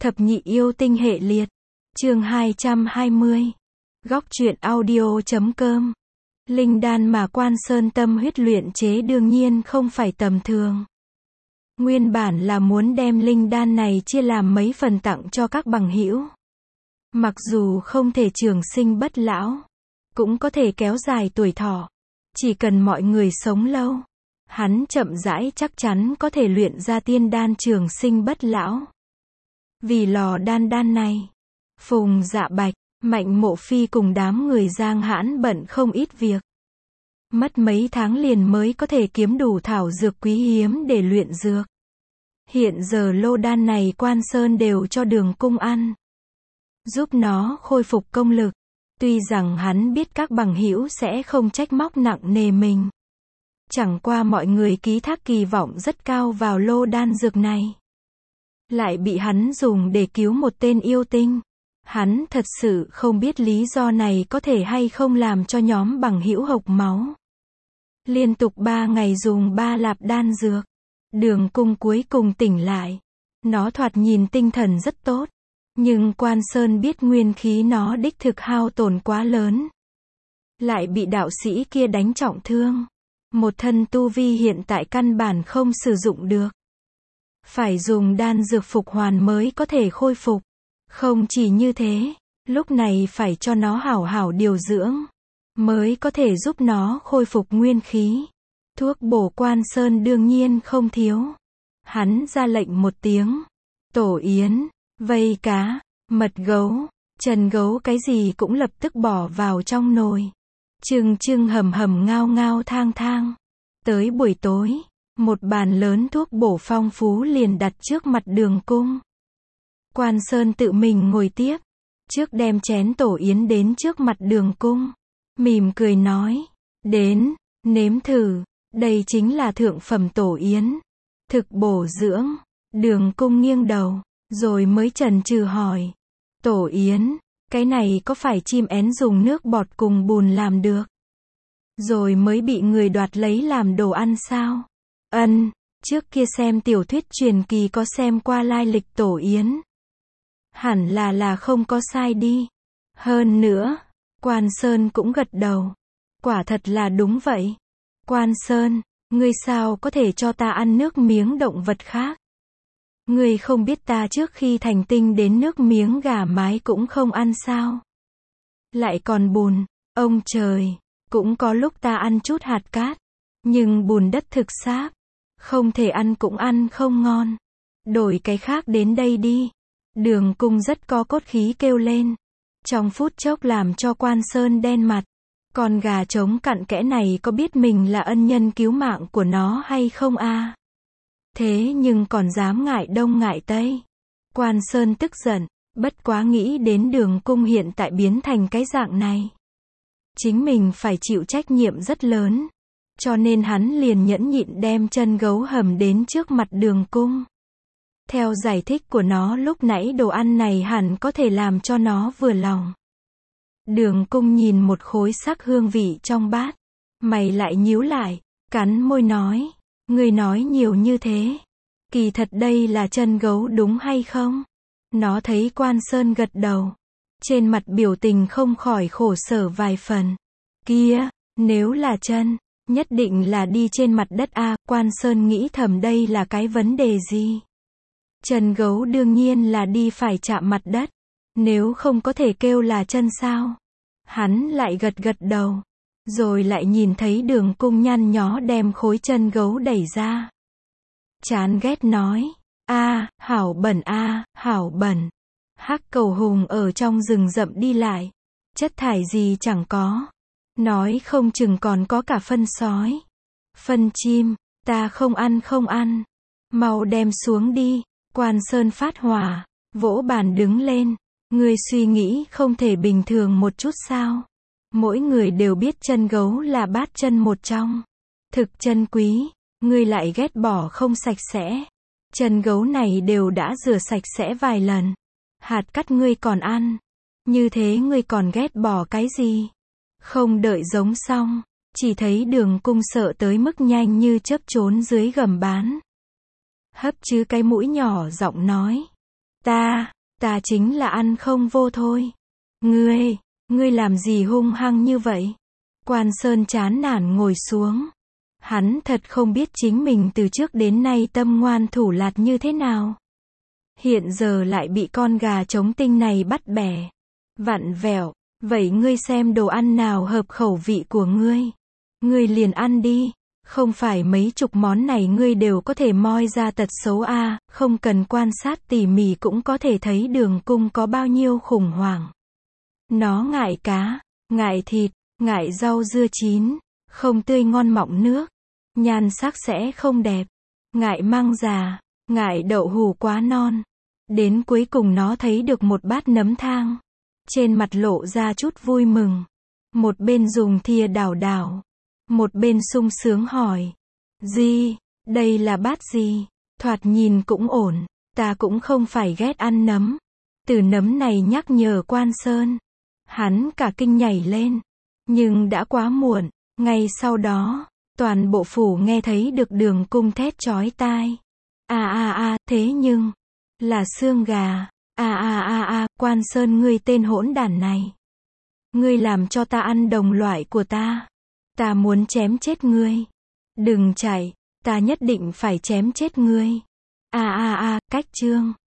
Thập nhị yêu tinh hệ liệt. Chương 220. Góc truyện audio.com. Linh đan mà Quan Sơn tâm huyết luyện chế đương nhiên không phải tầm thường. Nguyên bản là muốn đem linh đan này chia làm mấy phần tặng cho các bằng hữu. Mặc dù không thể trường sinh bất lão, cũng có thể kéo dài tuổi thọ. Chỉ cần mọi người sống lâu, hắn chậm rãi chắc chắn có thể luyện ra tiên đan trường sinh bất lão. Vì lò đan này, Phùng Dạ Bạch, Mạnh Mộ Phi cùng đám người Giang Hãn bận không ít việc. Mất mấy tháng liền mới có thể kiếm đủ thảo dược quý hiếm để luyện dược. Hiện giờ lô đan này Quan Sơn đều cho Đường Cung ăn, giúp nó khôi phục công lực. Tuy rằng hắn biết các bằng hữu sẽ không trách móc nặng nề mình. Chẳng qua mọi người ký thác kỳ vọng rất cao vào lô đan dược này. Lại bị hắn dùng để cứu một tên yêu tinh. Hắn thật sự không biết lý do này có thể hay không làm cho nhóm bằng hữu hộc máu. Liên tục 3 ngày dùng 3 lạp đan dược, Đường Cung cuối cùng tỉnh lại. Nó thoạt nhìn tinh thần rất tốt. Nhưng Quan Sơn biết nguyên khí nó đích thực hao tổn quá lớn. Lại bị đạo sĩ kia đánh trọng thương. Một thân tu vi hiện tại căn bản không sử dụng được. Phải dùng đan dược phục hoàn mới có thể khôi phục. Không chỉ như thế, lúc này phải cho nó hảo hảo điều dưỡng, mới có thể giúp nó khôi phục nguyên khí. Thuốc bổ Quan Sơn đương nhiên không thiếu. Hắn ra lệnh một tiếng. Tổ yến, vây cá, mật gấu, trần gấu cái gì cũng lập tức bỏ vào trong nồi. Chưng hầm ngao ngao thang thang. Tới buổi tối, một bàn lớn thuốc bổ phong phú liền đặt trước mặt Đường Cung. Quan Sơn tự mình ngồi tiếp, trước đem chén tổ yến đến trước mặt Đường Cung. Mỉm cười nói, đến, nếm thử, đây chính là thượng phẩm tổ yến. Thực bổ dưỡng. Đường Cung nghiêng đầu, rồi mới chần chừ hỏi. Tổ yến, cái này có phải chim én dùng nước bọt cùng bùn làm được? Rồi mới bị người đoạt lấy làm đồ ăn sao? Ân, trước kia xem tiểu thuyết truyền kỳ có xem qua lai lịch tổ yến. Hẳn là không có sai đi. Hơn nữa, Quan Sơn cũng gật đầu. Quả thật là đúng vậy. Quan Sơn, ngươi sao có thể cho ta ăn nước miếng động vật khác? Ngươi không biết ta trước khi thành tinh đến nước miếng gà mái cũng không ăn sao? Lại còn bùn, ông trời, cũng có lúc ta ăn chút hạt cát. Nhưng bùn đất thực sáp, không thể ăn cũng ăn không ngon. Đổi cái khác đến đây đi. Đường Cung rất có cốt khí kêu lên. Trong phút chốc làm cho Quan Sơn đen mặt. Con gà trống cặn kẽ này có biết mình là ân nhân cứu mạng của nó hay không a? Thế nhưng còn dám ngại đông ngại tây. Quan Sơn tức giận, bất quá nghĩ đến Đường Cung hiện tại biến thành cái dạng này. Chính mình phải chịu trách nhiệm rất lớn. Cho nên hắn liền nhẫn nhịn đem chân gấu hầm đến trước mặt Đường Cung. Theo giải thích của nó lúc nãy đồ ăn này hẳn có thể làm cho nó vừa lòng. Đường Cung nhìn một khối sắc hương vị trong bát. Mày lại nhíu lại, cắn môi nói. Ngươi nói nhiều như thế. Kỳ thật đây là chân gấu đúng hay không? Nó thấy Quan Sơn gật đầu. Trên mặt biểu tình không khỏi khổ sở vài phần. Kia, nếu là chân, nhất định là đi trên mặt đất a. Quan Sơn nghĩ thầm đây là cái vấn đề gì? Chân gấu đương nhiên là đi phải chạm mặt đất. Nếu không có thể kêu là chân sao? Hắn lại gật đầu. Rồi lại nhìn thấy Đường Cung nhăn nhó đem khối chân gấu đẩy ra. Chán ghét nói. Hảo bẩn hảo bẩn. Hắc cầu hùng ở trong rừng rậm đi lại. Chất thải gì chẳng có. Nói không chừng còn có cả phân sói. Phân chim, ta không ăn. Mau đem xuống đi. Quan Sơn phát hỏa, vỗ bàn đứng lên. Ngươi suy nghĩ không thể bình thường một chút sao? Mỗi người đều biết chân gấu là bát chân một trong. Thực chân quý, ngươi lại ghét bỏ không sạch sẽ. Chân gấu này đều đã rửa sạch sẽ vài lần. Hạt cắt ngươi còn ăn. Như thế ngươi còn ghét bỏ cái gì? Không đợi giống xong, chỉ thấy Đường Cung sợ tới mức nhanh như chớp trốn dưới gầm bán. Hấp chứ cái mũi nhỏ giọng nói. Ta, Ta chính là ăn không vô thôi. Ngươi làm gì hung hăng như vậy? Quan Sơn chán nản ngồi xuống. Hắn thật không biết chính mình từ trước đến nay tâm ngoan thủ lạt như thế nào. Hiện giờ lại bị con gà trống tinh này bắt bẻ, vặn vẹo. Vậy ngươi xem đồ ăn nào hợp khẩu vị của ngươi. Ngươi liền ăn đi. Không phải mấy chục món này ngươi đều có thể moi ra tật xấu a, không cần quan sát tỉ mỉ cũng có thể thấy Đường Cung có bao nhiêu khủng hoảng. Nó ngại cá, ngại thịt, ngại rau dưa chín, không tươi ngon mọng nước, nhan sắc sẽ không đẹp, ngại măng già, ngại đậu hủ quá non. Đến cuối cùng nó thấy được một bát nấm thang. Trên mặt lộ ra chút vui mừng. Một bên dùng thìa đảo đảo. Một bên sung sướng hỏi. Gì? Đây là bát gì? Thoạt nhìn cũng ổn. Ta cũng không phải ghét ăn nấm. Từ nấm này nhắc nhở Quan Sơn. Hắn cả kinh nhảy lên. Nhưng đã quá muộn. Ngay sau đó, toàn bộ phủ nghe thấy được Đường Cung thét chói tai. Thế nhưng, là xương gà. Quan Sơn ngươi tên hỗn đản này. Ngươi làm cho ta ăn đồng loại của ta. Ta muốn chém chết ngươi. Đừng chạy, ta nhất định phải chém chết ngươi. Cách chương